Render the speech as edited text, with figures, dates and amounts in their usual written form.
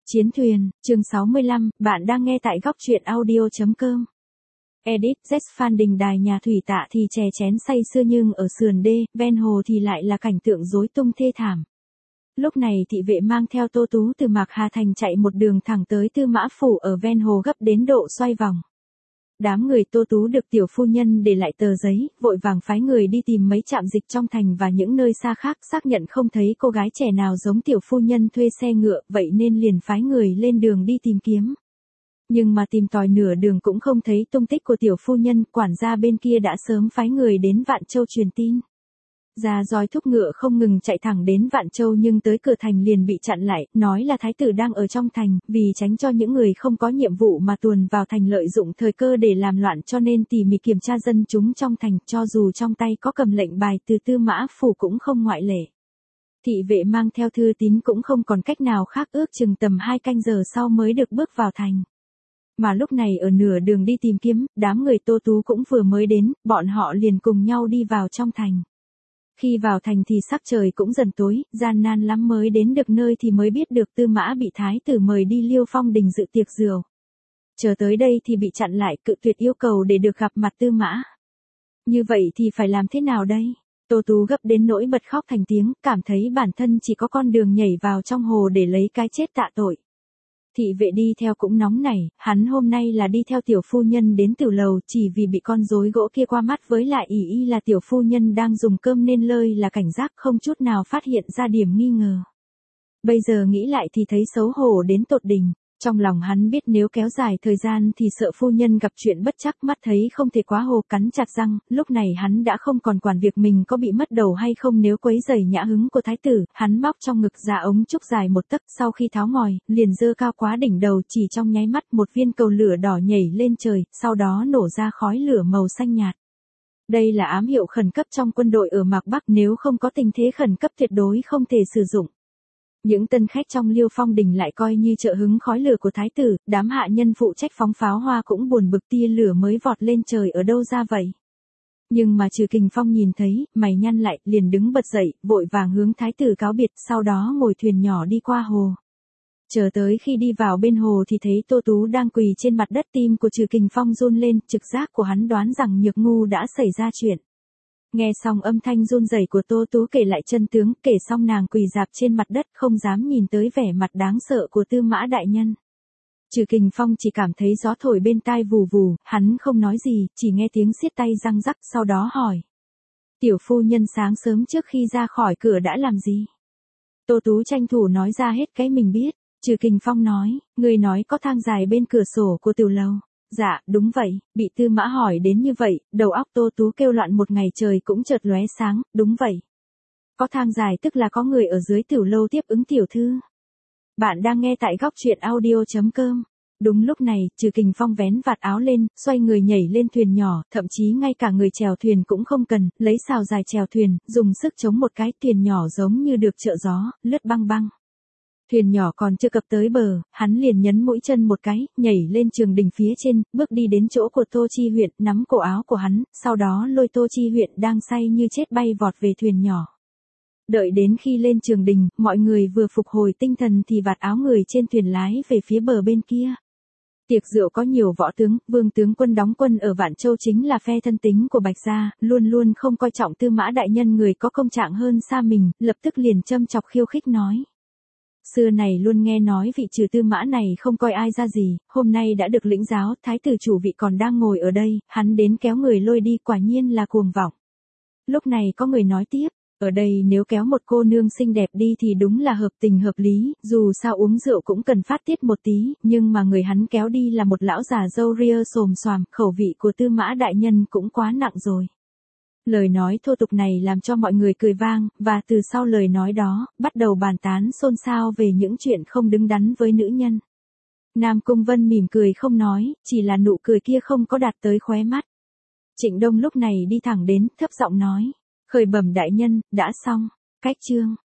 Chiến thuyền, chương 65, bạn đang nghe tại góc truyện audio.com. Edit, Z Phan đình đài nhà thủy tạ thì chè chén say sưa nhưng ở sườn đê, ven hồ thì lại là cảnh tượng rối tung thê thảm. Lúc này thị vệ mang theo Tô Tú từ Mạc Hà Thành chạy một đường thẳng tới Tư Mã Phủ ở ven hồ gấp đến độ xoay vòng. Đám người Tô Tú được tiểu phu nhân để lại tờ giấy, vội vàng phái người đi tìm mấy trạm dịch trong thành và những nơi xa khác, xác nhận không thấy cô gái trẻ nào giống tiểu phu nhân thuê xe ngựa, vậy nên liền phái người lên đường đi tìm kiếm. Nhưng mà tìm tòi nửa đường cũng không thấy tung tích của tiểu phu nhân, quản gia bên kia đã sớm phái người đến Vạn Châu truyền tin. Ra roi thúc ngựa không ngừng chạy thẳng đến Vạn Châu nhưng tới cửa thành liền bị chặn lại, nói là thái tử đang ở trong thành, vì tránh cho những người không có nhiệm vụ mà tuồn vào thành lợi dụng thời cơ để làm loạn cho nên tỉ mỉ kiểm tra dân chúng trong thành, cho dù trong tay có cầm lệnh bài từ Tư Mã Phủ cũng không ngoại lệ. Thị vệ mang theo thư tín cũng không còn cách nào khác, ước chừng tầm 2 canh giờ sau mới được bước vào thành. Mà lúc này ở nửa đường đi tìm kiếm, đám người Tô Tú cũng vừa mới đến, bọn họ liền cùng nhau đi vào trong thành. Khi vào thành thì sắc trời cũng dần tối, gian nan lắm mới đến được nơi thì mới biết được Tư Mã bị thái tử mời đi Liêu Phong đình dự tiệc rượu. Chờ tới đây thì bị chặn lại, cự tuyệt yêu cầu để được gặp mặt Tư Mã. Như vậy thì phải làm thế nào đây? Tô Tú gấp đến nỗi bật khóc thành tiếng, cảm thấy bản thân chỉ có con đường nhảy vào trong hồ để lấy cái chết tạ tội. Thị vệ đi theo cũng nóng nảy, hắn hôm nay là đi theo tiểu phu nhân đến tiểu lầu chỉ vì bị con rối gỗ kia qua mắt, với lại ỷ y là tiểu phu nhân đang dùng cơm nên lơi là cảnh giác không chút nào phát hiện ra điểm nghi ngờ. Bây giờ nghĩ lại thì thấy xấu hổ đến tột đỉnh. Trong lòng hắn biết nếu kéo dài thời gian thì sợ phu nhân gặp chuyện bất trắc, mắt thấy không thể quá hồ, cắn chặt răng, lúc này hắn đã không còn quản việc mình có bị mất đầu hay không nếu quấy rầy nhã hứng của thái tử, hắn móc trong ngực ra ống trúc dài 1 tấc, sau khi tháo ngòi, liền giơ cao quá đỉnh đầu, chỉ trong nháy mắt một viên cầu lửa đỏ nhảy lên trời, sau đó nổ ra khói lửa màu xanh nhạt. Đây là ám hiệu khẩn cấp trong quân đội ở Mạc Bắc, nếu không có tình thế khẩn cấp tuyệt đối không thể sử dụng. Những tân khách trong Liêu Phong đình lại coi như trợ hứng khói lửa của thái tử, đám hạ nhân phụ trách phóng pháo hoa cũng buồn bực tia lửa mới vọt lên trời ở đâu ra vậy. Nhưng mà Trừ Kình Phong nhìn thấy, mày nhăn lại, liền đứng bật dậy, vội vàng hướng thái tử cáo biệt, sau đó ngồi thuyền nhỏ đi qua hồ. Chờ tới khi đi vào bên hồ thì thấy Tô Tú đang quỳ trên mặt đất, tim của Trừ Kình Phong run lên, trực giác của hắn đoán rằng Nhược Ngu đã xảy ra chuyện. Nghe xong âm thanh run rẩy của Tô Tú kể lại chân tướng, kể xong nàng quỳ rạp trên mặt đất không dám nhìn tới vẻ mặt đáng sợ của Tư Mã đại nhân. Trừ Kình Phong chỉ cảm thấy gió thổi bên tai vù vù, hắn không nói gì, chỉ nghe tiếng siết tay răng rắc, sau đó hỏi. Tiểu phu nhân sáng sớm trước khi ra khỏi cửa đã làm gì? Tô Tú tranh thủ nói ra hết cái mình biết. Trừ Kình Phong nói, người nói có thang dài bên cửa sổ của tiểu lầu. Dạ, đúng vậy, bị Tư Mã hỏi đến như vậy, đầu óc Tô Tú kêu loạn một ngày trời cũng chợt lóe sáng, đúng vậy. Có thang dài tức là có người ở dưới tiểu lâu tiếp ứng tiểu thư. Bạn đang nghe tại góc truyện audio.com. Đúng lúc này, Trừ Kình Phong vén vạt áo lên, xoay người nhảy lên thuyền nhỏ, thậm chí ngay cả người chèo thuyền cũng không cần, lấy sào dài chèo thuyền, dùng sức chống một cái, thuyền nhỏ giống như được trợ gió, lướt băng băng. Thuyền nhỏ còn chưa cập tới bờ, hắn liền nhấn mũi chân một cái, nhảy lên trường đình phía trên, bước đi đến chỗ của Tô Chi Huyện, nắm cổ áo của hắn, sau đó lôi Tô Chi Huyện đang say như chết bay vọt về thuyền nhỏ. Đợi đến khi lên trường đình, mọi người vừa phục hồi tinh thần thì vạt áo người trên thuyền lái về phía bờ bên kia. Tiệc rượu có nhiều võ tướng, vương tướng quân đóng quân ở Vạn Châu chính là phe thân tín của Bạch Gia, luôn luôn không coi trọng Tư Mã đại nhân người có công trạng hơn xa mình, lập tức liền châm chọc khiêu khích nói. Xưa này luôn nghe nói vị Trừ Tư Mã này không coi ai ra gì, hôm nay đã được lĩnh giáo, thái tử chủ vị còn đang ngồi ở đây, hắn đến kéo người lôi đi, quả nhiên là cuồng vọng. Lúc này có người nói tiếp, ở đây nếu kéo một cô nương xinh đẹp đi thì đúng là hợp tình hợp lý, dù sao uống rượu cũng cần phát tiết một tí, nhưng mà người hắn kéo đi là một lão già râu ria xồm xoàm, khẩu vị của Tư Mã đại nhân cũng quá nặng rồi. Lời nói thô tục này làm cho mọi người cười vang, và từ sau lời nói đó, bắt đầu bàn tán xôn xao về những chuyện không đứng đắn với nữ nhân. Nam Cung Vân mỉm cười không nói, chỉ là nụ cười kia không có đạt tới khóe mắt. Trịnh Đông lúc này đi thẳng đến, thấp giọng nói, khởi bẩm đại nhân, đã xong, cách chương.